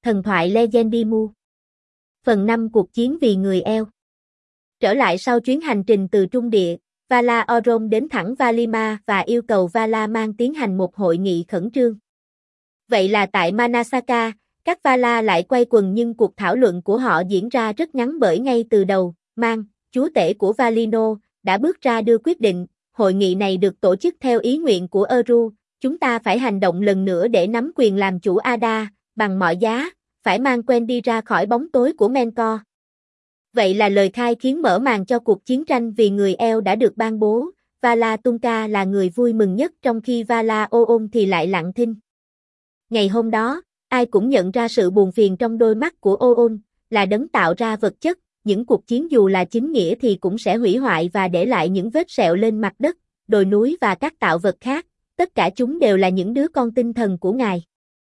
Thần thoại Legendimu. Phần 5 Cuộc chiến vì người eo. Trở lại sau chuyến hành trình từ Trung Địa, Vala Orome đến thẳng Valinor và yêu cầu Vala mang tiến hành một hội nghị khẩn trương. Vậy là tại Manasaka, các Vala lại quay quần nhưng cuộc thảo luận của họ diễn ra rất ngắn bởi ngay từ đầu, Mang, chúa tể của Valinor, đã bước ra đưa quyết định, hội nghị này được tổ chức theo ý nguyện của Eru, chúng ta phải hành động lần nữa để nắm quyền làm chủ Ada, bằng mọi giá, phải mang Quendi ra khỏi bóng tối của Menkor. Vậy là lời khai khiến mở màn cho cuộc chiến tranh vì người eo đã được ban bố, Vala Tunka là người vui mừng nhất trong khi Vala Oon thì lại lặng thinh. Ngày hôm đó, ai cũng nhận ra sự buồn phiền trong đôi mắt của Oon, là đấng tạo ra vật chất, những cuộc chiến dù là chính nghĩa thì cũng sẽ hủy hoại và để lại những vết sẹo lên mặt đất, đồi núi và các tạo vật khác, tất cả chúng đều là những đứa con tinh thần của Ngài.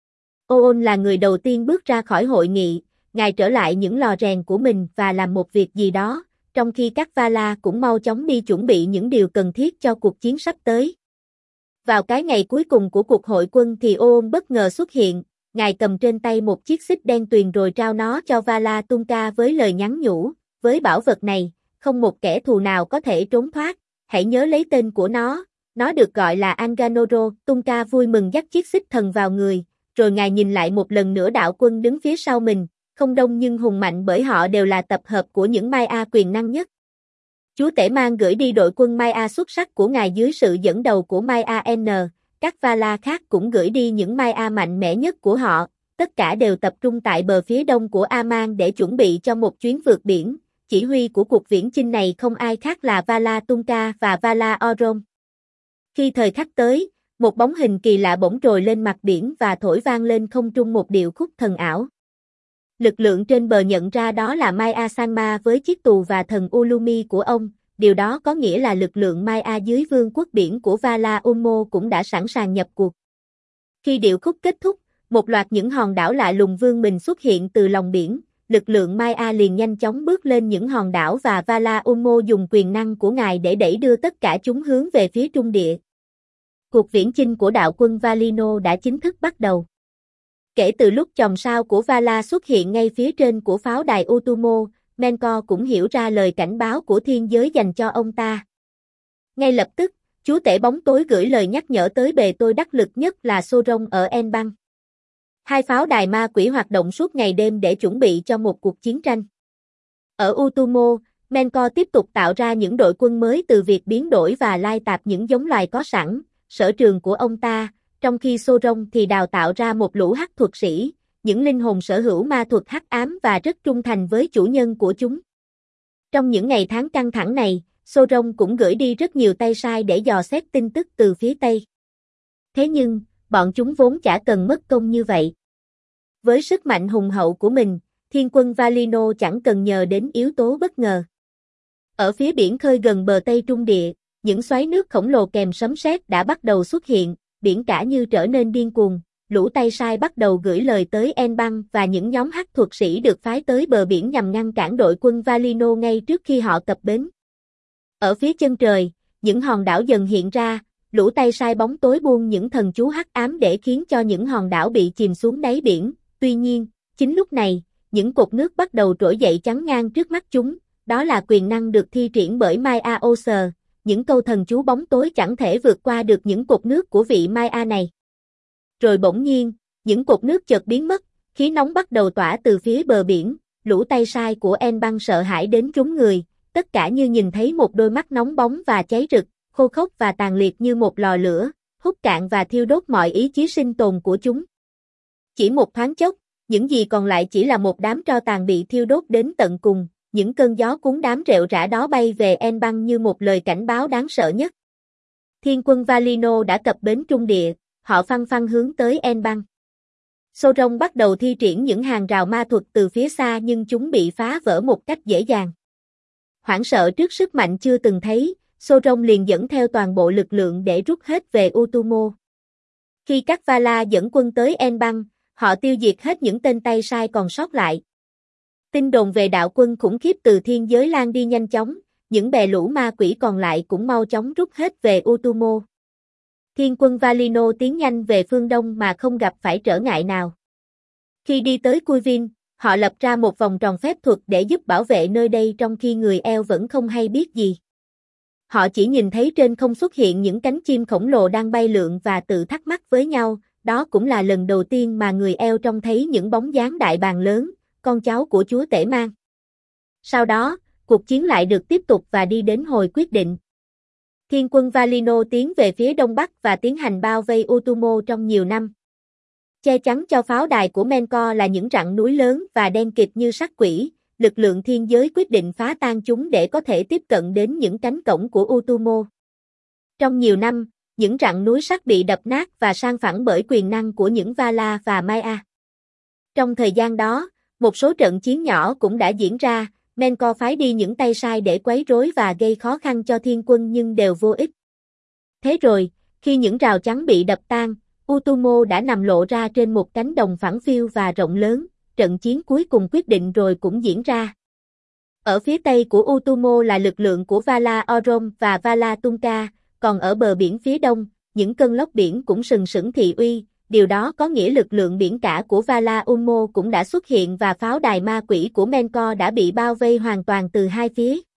Oon là người đầu tiên bước ra khỏi hội nghị, Ngài trở lại những lò rèn của mình và làm một việc gì đó, trong khi các Vala cũng mau chóng đi chuẩn bị những điều cần thiết cho cuộc chiến sắp tới. Vào cái ngày cuối cùng của cuộc hội quân thì Oon bất ngờ xuất hiện, Ngài cầm trên tay một chiếc xích đen tuyền rồi trao nó cho Vala Tunka với lời nhắn nhủ, với bảo vật này, không một kẻ thù nào có thể trốn thoát, hãy nhớ lấy tên của nó được gọi là Anganoro. Tunka vui mừng dắt chiếc xích thần vào người, rồi Ngài nhìn lại một lần nữa đạo quân đứng phía sau mình, không đông nhưng hùng mạnh bởi họ đều là tập hợp của những Maya quyền năng nhất. Chúa tể Mang gửi đi đội quân Maya xuất sắc của Ngài dưới sự dẫn đầu của Maya N, các Vala khác cũng gửi đi những Maya mạnh mẽ nhất của họ, tất cả đều tập trung tại bờ phía đông của Aman để chuẩn bị cho một chuyến vượt biển. Chỉ huy của cuộc viễn chinh này không ai khác là Vala Tunka và Vala Orome. Khi thời khắc tới, một bóng hình kỳ lạ bỗng trồi lên mặt biển và thổi vang lên không trung một điệu khúc thần ảo. Lực lượng trên bờ nhận ra đó là Maya Sanma với chiếc tù và thần Ulumi của ông, điều đó có nghĩa là lực lượng Maya dưới vương quốc biển của Vala Ulmo cũng đã sẵn sàng nhập cuộc. Khi điệu khúc kết thúc, một loạt những hòn đảo lạ lùng vươn mình xuất hiện từ lòng biển, lực lượng Maya liền nhanh chóng bước lên những hòn đảo và Vala Ulmo dùng quyền năng của Ngài để đẩy đưa tất cả chúng hướng về phía Trung Địa. Cuộc viễn chinh của đạo quân Valinor đã chính thức bắt đầu. Kể từ lúc chòm sao của Vala xuất hiện ngay phía trên của pháo đài Utumo, Menkor cũng hiểu ra lời cảnh báo của thiên giới dành cho ông ta. Ngay lập tức, chúa tể bóng tối gửi lời nhắc nhở tới bề tôi đắc lực nhất là Sauron ở Enbang. Hai pháo đài ma quỷ hoạt động suốt ngày đêm để chuẩn bị cho một cuộc chiến tranh. Ở Utumo, Menkor tiếp tục tạo ra những đội quân mới từ việc biến đổi và lai tạp những giống loài có sẵn, sở trường của ông ta, trong khi Sauron thì đào tạo ra một lũ hắc thuật sĩ, những linh hồn sở hữu ma thuật hắc ám và rất trung thành với chủ nhân của chúng. Trong những ngày tháng căng thẳng này, Sauron cũng gửi đi rất nhiều tay sai để dò xét tin tức từ phía Tây. Thế nhưng, bọn chúng vốn chả cần mất công như vậy. Với sức mạnh hùng hậu của mình, thiên quân Valinor chẳng cần nhờ đến yếu tố bất ngờ. Ở phía biển khơi gần bờ Tây Trung Địa, những xoáy nước khổng lồ kèm sấm sét đã bắt đầu xuất hiện, biển cả như trở nên điên cuồng, lũ tay sai bắt đầu gửi lời tới Enbang và những nhóm hắc thuật sĩ được phái tới bờ biển nhằm ngăn cản đội quân Valinor ngay trước khi họ cập bến. Ở phía chân trời, những hòn đảo dần hiện ra, lũ tay sai bóng tối buông những thần chú hắc ám để khiến cho những hòn đảo bị chìm xuống đáy biển. Tuy nhiên, chính lúc này, những cột nước bắt đầu trỗi dậy chắn ngang trước mắt chúng, đó là quyền năng được thi triển bởi Maya Oser. Những câu thần chú bóng tối chẳng thể vượt qua được những cột nước của vị Maya này. Rồi bỗng nhiên, những cột nước chợt biến mất, khí nóng bắt đầu tỏa từ phía bờ biển, lũ tay sai của Enbang sợ hãi đến rúng người, tất cả như nhìn thấy một đôi mắt nóng bóng và cháy rực, khô khốc và tàn liệt như một lò lửa, hút cạn và thiêu đốt mọi ý chí sinh tồn của chúng. Chỉ một thoáng chốc, những gì còn lại chỉ là một đám tro tàn bị thiêu đốt đến tận cùng. Những cơn gió cuốn đám rệu rã đó bay về Enbang như một lời cảnh báo đáng sợ nhất. Thiên quân Valinor đã cập bến Trung Địa, họ phăng phăng hướng tới Enbang. Sauron bắt đầu thi triển những hàng rào ma thuật từ phía xa nhưng chúng bị phá vỡ một cách dễ dàng. Hoảng sợ trước sức mạnh chưa từng thấy, Sauron liền dẫn theo toàn bộ lực lượng để rút hết về Utumo. Khi các Vala dẫn quân tới Enbang, họ tiêu diệt hết những tên tay sai còn sót lại. Tin đồn về đạo quân khủng khiếp từ thiên giới lan đi nhanh chóng, những bè lũ ma quỷ còn lại cũng mau chóng rút hết về Utumo. Thiên quân Valinor tiến nhanh về phương đông mà không gặp phải trở ngại nào. Khi đi tới Cuivin, họ lập ra một vòng tròn phép thuật để giúp bảo vệ nơi đây trong khi người Eo vẫn không hay biết gì. Họ chỉ nhìn thấy trên không xuất hiện những cánh chim khổng lồ đang bay lượn và tự thắc mắc với nhau, đó cũng là lần đầu tiên mà người Eo trông thấy những bóng dáng đại bàng lớn, con cháu của chúa tể mang. Sau đó, cuộc chiến lại được tiếp tục và đi đến hồi quyết định. Thiên quân Valinor tiến về phía đông bắc và tiến hành bao vây Utumo trong nhiều năm. Che chắn cho pháo đài của Menkor là những rặng núi lớn và đen kịt như xác quỷ, lực lượng thiên giới quyết định phá tan chúng để có thể tiếp cận đến những cánh cổng của Utumo. Trong nhiều năm, những rặng núi sắt bị đập nát và san phẳng bởi quyền năng của những Vala và Maya. Trong thời gian đó, một số trận chiến nhỏ cũng đã diễn ra, Menkor phái đi những tay sai để quấy rối và gây khó khăn cho thiên quân nhưng đều vô ích. Thế rồi, khi những rào chắn bị đập tan, Utumo đã nằm lộ ra trên một cánh đồng phẳng phiu và rộng lớn, trận chiến cuối cùng quyết định rồi cũng diễn ra. Ở phía tây của Utumo là lực lượng của Vala Orome và Vala Tunka, còn ở bờ biển phía đông, những cơn lốc biển cũng sừng sững thị uy, điều đó có nghĩa lực lượng biển cả của Vala Unmo cũng đã xuất hiện và pháo đài ma quỷ của Menkor đã bị bao vây hoàn toàn từ hai phía.